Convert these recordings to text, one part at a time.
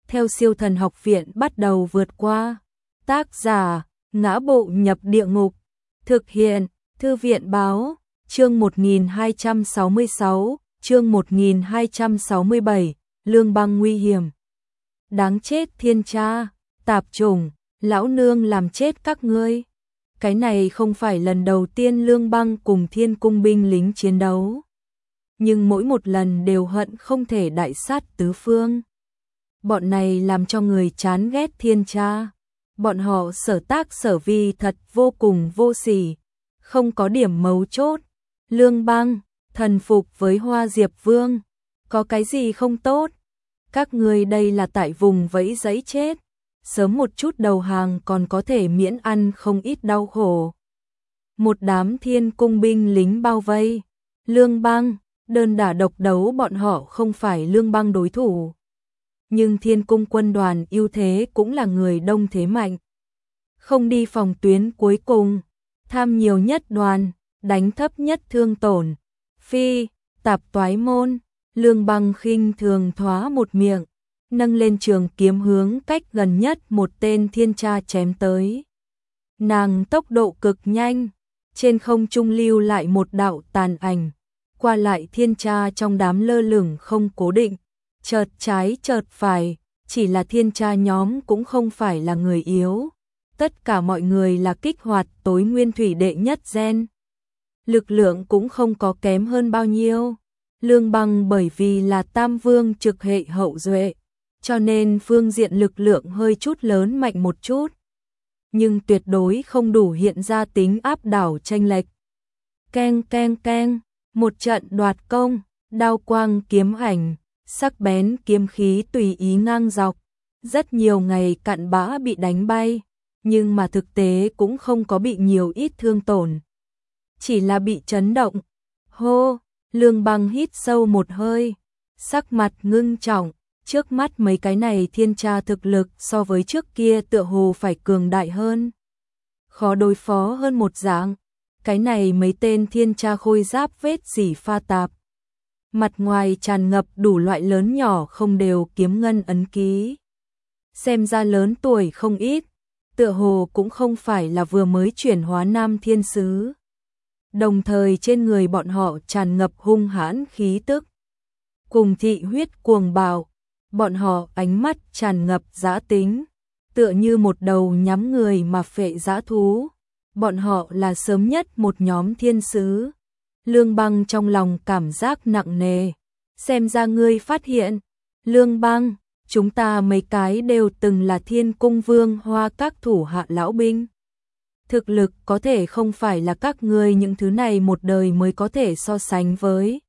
theo Siêu Thần Học Viện bắt đầu vượt qua. Tác giả: Ngã Bộ Nhập Địa Ngục. Thực hiện: Thư viện báo. Chương 1266, chương 1267, Lương Băng nguy hiểm. Đáng chết thiên cha, tạp chủng, lão nương làm chết các ngươi. Cái này không phải lần đầu tiên Lương Băng cùng Thiên Cung binh lính chiến đấu, nhưng mỗi một lần đều hận không thể đại sát tứ phương. Bọn này làm cho người chán ghét thiên cha. Bọn họ sở tác sở vi thật vô cùng vô sỉ, không có điểm mấu chốt. Lương Băng thần phục với Hoa Diệp Vương, có cái gì không tốt? Các ngươi đây là tại vùng vẫy giấy chết, sớm một chút đầu hàng còn có thể miễn ăn không ít đau khổ. Một đám Thiên Cung binh lính bao vây Lương Băng, đơn đả độc đấu bọn họ không phải Lương Băng đối thủ. Nhưng Thiên Cung quân đoàn ưu thế cũng là người đông thế mạnh. Không đi phòng tuyến cuối cùng, tham nhiều nhất đoàn, đánh thấp nhất thương tổn. Phi, tạp toái môn, Lương Băng khinh thường thoá một miệng, nâng lên trường kiếm hướng cách gần nhất một tên thiên cha chém tới. Nàng tốc độ cực nhanh, trên không trung lưu lại một đạo tàn ảnh, qua lại thiên cha trong đám lơ lửng không cố định, chợt trái chợt phải, chỉ là thiên cha nhóm cũng không phải là người yếu. Tất cả mọi người là kích hoạt tối nguyên thủy đệ nhất gen. Lực lượng cũng không có kém hơn bao nhiêu. Lương Băng bởi vì là Tam Vương trực hệ hậu duệ, cho nên phương diện lực lượng hơi chút lớn mạnh một chút, nhưng tuyệt đối không đủ hiện ra tính áp đảo chênh lệch. Keng keng keng, một trận đoạt công, đao quang kiếm ảnh, sắc bén kiếm khí tùy ý ngang dọc, rất nhiều ngày cặn bã bị đánh bay, nhưng mà thực tế cũng không có bị nhiều ít thương tổn, chỉ là bị chấn động. Hô, Lương Băng hít sâu một hơi, sắc mặt ngưng trọng, trước mắt mấy cái này thiên cha thực lực so với trước kia tựa hồ phải cường đại hơn, khó đối phó hơn một dạng. Cái này mấy tên thiên cha khôi giáp vết dỉ pha tạp, mặt ngoài tràn ngập đủ loại lớn nhỏ không đều kiếm ngân ấn ký, xem ra lớn tuổi không ít, tựa hồ cũng không phải là vừa mới chuyển hóa nam thiên sứ. Đồng thời trên người bọn họ tràn ngập hung hãn khí tức, cùng thị huyết cuồng bạo, bọn họ ánh mắt tràn ngập dã tính, tựa như một đầu nhắm người mà phệ dã thú. Bọn họ là sớm nhất một nhóm thiên sứ. Lương Băng trong lòng cảm giác nặng nề. Xem ra ngươi phát hiện. Lương Băng, chúng ta mấy cái đều từng là Thiên Cung Vương Hoa các thủ hạ lão binh. Thực lực có thể không phải là các ngươi những thứ này một đời mới có thể so sánh với.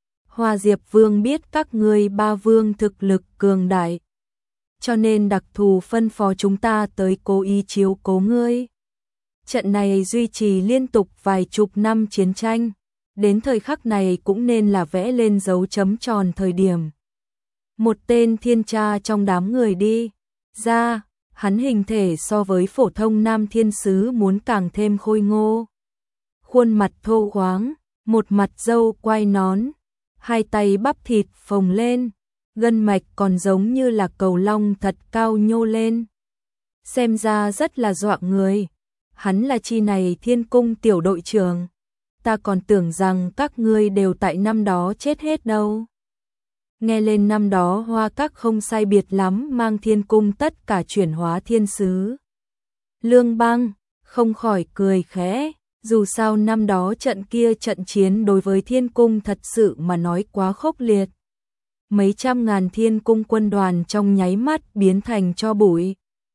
Hoa Diệp Vương biết các ngươi ba vương thực lực cường đại, cho nên đặc thù phân phó chúng ta tới cố ý chiếu cố ngươi. Trận này duy trì liên tục vài chục năm chiến tranh, đến thời khắc này cũng nên là vẽ lên dấu chấm tròn thời điểm. Một tên thiên cha trong đám người đi ra, hắn hình thể so với phổ thông nam thiên sứ muốn càng thêm khôi ngô. Khuôn mặt thô khoáng, một mặt râu quai nón, hai tay bắp thịt phồng lên, gân mạch còn giống như là cầu long thật cao nhô lên. Xem ra rất là dọa người. Hắn là chi này Thiên Cung tiểu đội trưởng. Ta còn tưởng rằng các ngươi đều tại năm đó chết hết đâu. Nghe lên năm đó Hoa các không sai biệt lắm mang Thiên Cung tất cả chuyển hóa thiên sứ. Lương Băng không khỏi cười khẽ, dù sao năm đó trận kia trận chiến đối với Thiên Cung thật sự mà nói quá khốc liệt. Mấy trăm ngàn Thiên Cung quân đoàn trong nháy mắt biến thành tro bụi.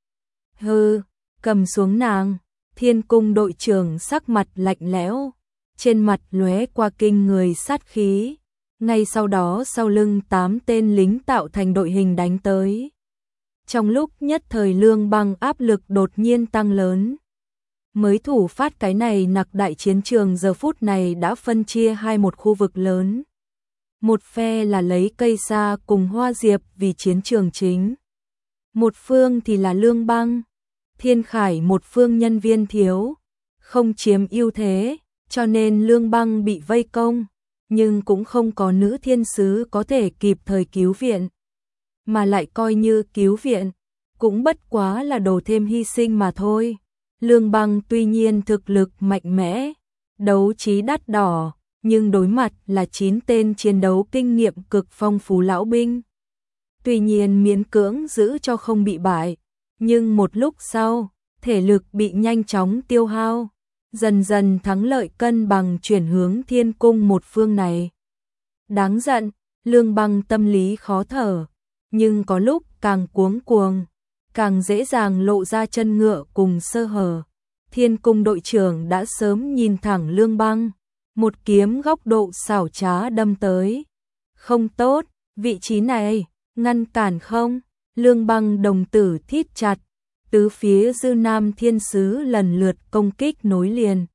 Hừ, cầm xuống nàng. Thiên Cung đội trưởng sắc mặt lạnh lẽo, trên mặt lóe qua kinh người sát khí. Ngay sau đó sau lưng 8 tên lính tạo thành đội hình đánh tới. Trong lúc nhất thời Lương Băng áp lực đột nhiên tăng lớn. Mới thủ phát cái này nặc đại chiến trường giờ phút này đã phân chia hai một khu vực lớn. Một phe là lấy Cây Sa cùng Hoa Diệp vì chiến trường chính. Một phương thì là Lương Băng. Thiên Khải một phương nhân viên thiếu, không chiếm ưu thế, cho nên Lương Băng bị vây công, nhưng cũng không có nữ thiên sứ có thể kịp thời cứu viện. mà lại coi như cứu viện, cũng bất quá là đồ thêm hy sinh mà thôi. Lương Băng tuy nhiên thực lực mạnh mẽ, đấu trí đắt đỏ, nhưng đối mặt là 9 tên chiến đấu kinh nghiệm cực phong phú lão binh. Tuy nhiên miễn cưỡng giữ cho không bị bại, nhưng một lúc sau, thể lực bị nhanh chóng tiêu hao, dần dần thắng lợi cân bằng chuyển hướng Thiên Cung một phương này. Đáng giận, Lương Băng tâm lý khó thở, nhưng có lúc càng cuống cuồng, càng dễ dàng lộ ra chân ngựa cùng sơ hở. Thiên Cung đội trưởng đã sớm nhìn thẳng Lương Băng, một kiếm góc độ xảo trá đâm tới. Không tốt, vị trí này, ngăn cản không? Lương Băng đồng tử thít chặt, tứ phía Dư Nam Thiên Sứ lần lượt công kích nối liền.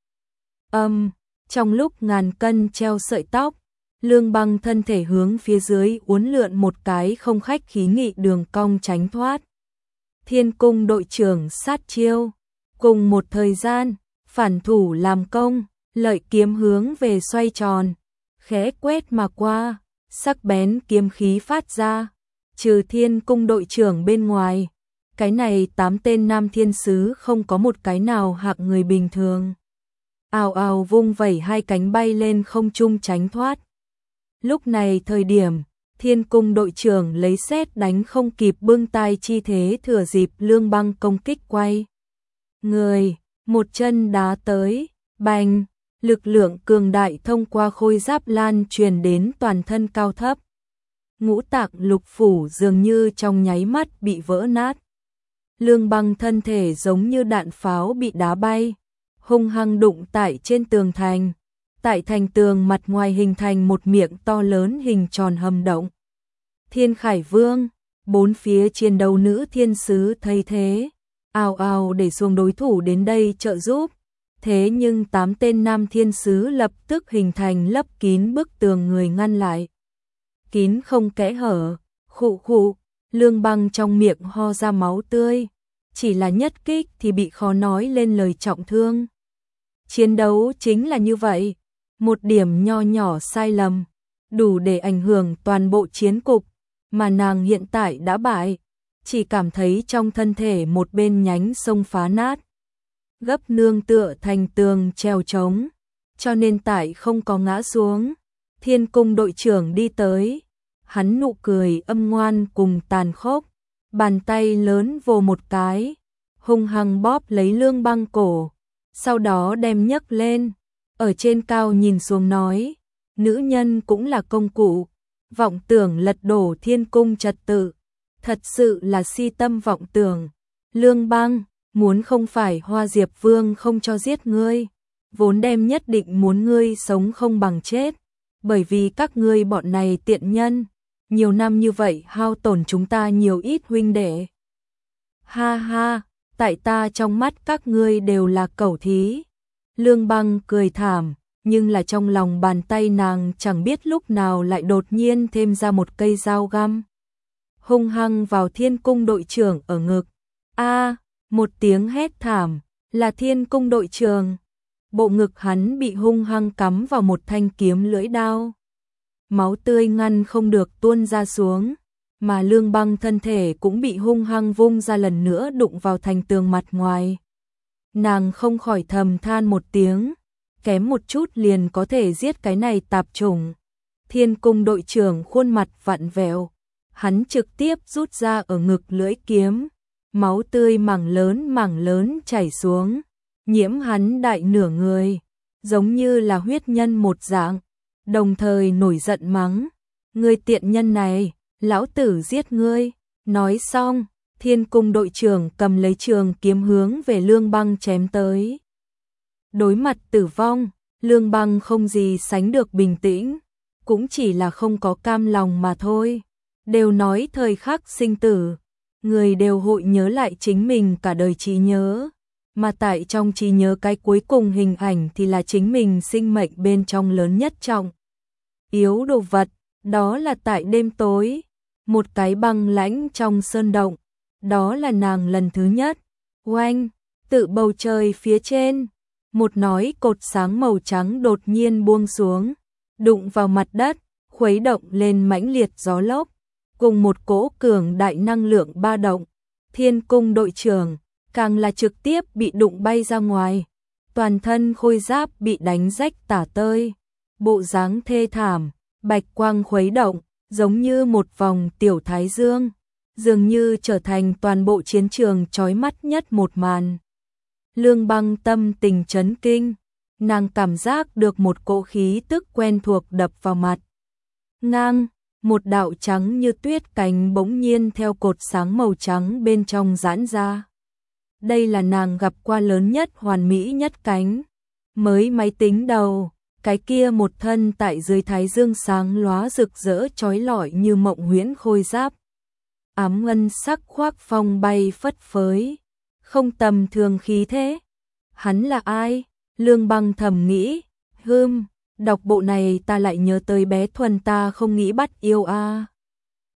Trong lúc ngàn cân treo sợi tóc, Lương Băng thân thể hướng phía dưới uốn lượn một cái không khách khí nghị đường cong tránh thoát. Thiên Cung đội trưởng sát chiêu, cùng một thời gian, phản thủ làm công, lợi kiếm hướng về xoay tròn, khẽ quét mà qua, sắc bén kiếm khí phát ra, trừ Thiên Cung đội trưởng bên ngoài, cái này 8 tên nam thiên sứ không có một cái nào hạng người bình thường. Ào ào vung vẩy hai cánh bay lên không trung tránh thoát. Lúc này thời điểm, Thiên Cung đội trưởng lấy sét đánh không kịp bưng tay chi thế thừa dịp Lương Băng công kích quay. Người, một chân đá tới, bành, lực lượng cường đại thông qua khôi giáp lan truyền đến toàn thân cao thấp. Ngũ tạng lục phủ dường như trong nháy mắt bị vỡ nát. Lương Băng thân thể giống như đạn pháo bị đá bay, hung hăng đụng tại trên tường thành. Tại thành tường mặt ngoài hình thành một miệng to lớn hình tròn hầm động. Thiên Khải Vương, bốn phía chiến đấu nữ thiên sứ thấy thế, ào ào để xuống đối thủ đến đây trợ giúp. Thế nhưng 8 tên nam thiên sứ lập tức hình thành lấp kín bức tường người ngăn lại. Kín không kẽ hở, khụ khụ, Lương Băng trong miệng ho ra máu tươi, chỉ là nhất kích thì bị khó nói lên lời trọng thương. Chiến đấu chính là như vậy, một điểm nho nhỏ sai lầm, đủ để ảnh hưởng toàn bộ chiến cục, mà nàng hiện tại đã bại, chỉ cảm thấy trong thân thể một bên nhánh sông phá nát. Gấp nương tựa thành tường treo trống, cho nên tại không có ngã xuống. Thiên Cung đội trưởng đi tới, hắn nụ cười âm ngoan cùng tàn khốc, bàn tay lớn vồ một cái, hung hăng bóp lấy Lương Băng cổ, sau đó đem nhấc lên, ở trên cao nhìn xuống nói, nữ nhân cũng là công cụ, vọng tưởng lật đổ Thiên Cung trật tự, thật sự là si tâm vọng tưởng. Lương Băng, muốn không phải Hoa Diệp Vương không cho giết ngươi, vốn đem nhất định muốn ngươi sống không bằng chết, bởi vì các ngươi bọn này tiện nhân, nhiều năm như vậy hao tổn chúng ta nhiều ít huynh đệ. Ha ha, tại ta trong mắt các ngươi đều là cẩu thí. Lương Băng cười thảm, nhưng là trong lòng bàn tay nàng chẳng biết lúc nào lại đột nhiên thêm ra một cây dao găm. Hung hăng vào Thiên Cung đội trưởng ở ngực. A, một tiếng hét thảm, là Thiên Cung đội trưởng. Bộ ngực hắn bị hung hăng cắm vào một thanh kiếm lưỡi đao. Máu tươi ngăn không được tuôn ra xuống, mà Lương Băng thân thể cũng bị hung hăng vung ra lần nữa đụng vào thành tường mặt ngoài. Nàng không khỏi thầm than một tiếng, kém một chút liền có thể giết cái này tạp chủng. Thiên Cung đội trưởng khuôn mặt vặn vẹo, hắn trực tiếp rút ra ở ngực lưỡi kiếm, máu tươi mảng lớn chảy xuống, nhiễm hắn đại nửa người, giống như là huyết nhân một dạng, đồng thời nổi giận mắng, ngươi tiện nhân này, lão tử giết ngươi. Nói xong, Thiên Cung đội trưởng cầm lấy trường kiếm hướng về Lương Băng chém tới. Đối mặt tử vong, Lương Băng không gì sánh được bình tĩnh, cũng chỉ là không có cam lòng mà thôi. Đều nói thời khắc sinh tử, người đều hội nhớ lại chính mình cả đời trí nhớ, mà tại trong trí nhớ cái cuối cùng hình ảnh thì là chính mình sinh mệnh bên trong lớn nhất trọng yếu đồ vật, đó là tại đêm tối, một cái băng lãnh trong sơn động, đó là nàng lần thứ nhất. Oanh, tự bầu trời phía trên, một nói cột sáng màu trắng đột nhiên buông xuống, đụng vào mặt đất, khuấy động lên mãnh liệt gió lốc, cùng một cỗ cường đại năng lượng ba động. Thiên cung đội trưởng càng là trực tiếp bị đụng bay ra ngoài, toàn thân khôi giáp bị đánh rách tả tơi, bộ dáng thê thảm, bạch quang khuấy động, giống như một vòng tiểu thái dương, dường như trở thành toàn bộ chiến trường chói mắt nhất một màn. Lương Băng tâm tình chấn kinh, nàng cảm giác được một cỗ khí tức quen thuộc đập vào mặt. Ngang, một đạo trắng như tuyết cánh bỗng nhiên theo cột sáng màu trắng bên trong giãn ra. Đây là nàng gặp qua lớn nhất, hoàn mỹ nhất cánh. Mới máy tính đầu, cái kia một thân tại dưới thái dương sáng lóa rực rỡ chói lọi như mộng huyễn khôi giáp. Ám ngân sắc khoác phong bay phất phới, không tầm thường khí thế. Hắn là ai? Lương Băng thầm nghĩ, đọc bộ này ta lại nhớ tới bé Thuần ta không nghĩ bắt yêu a.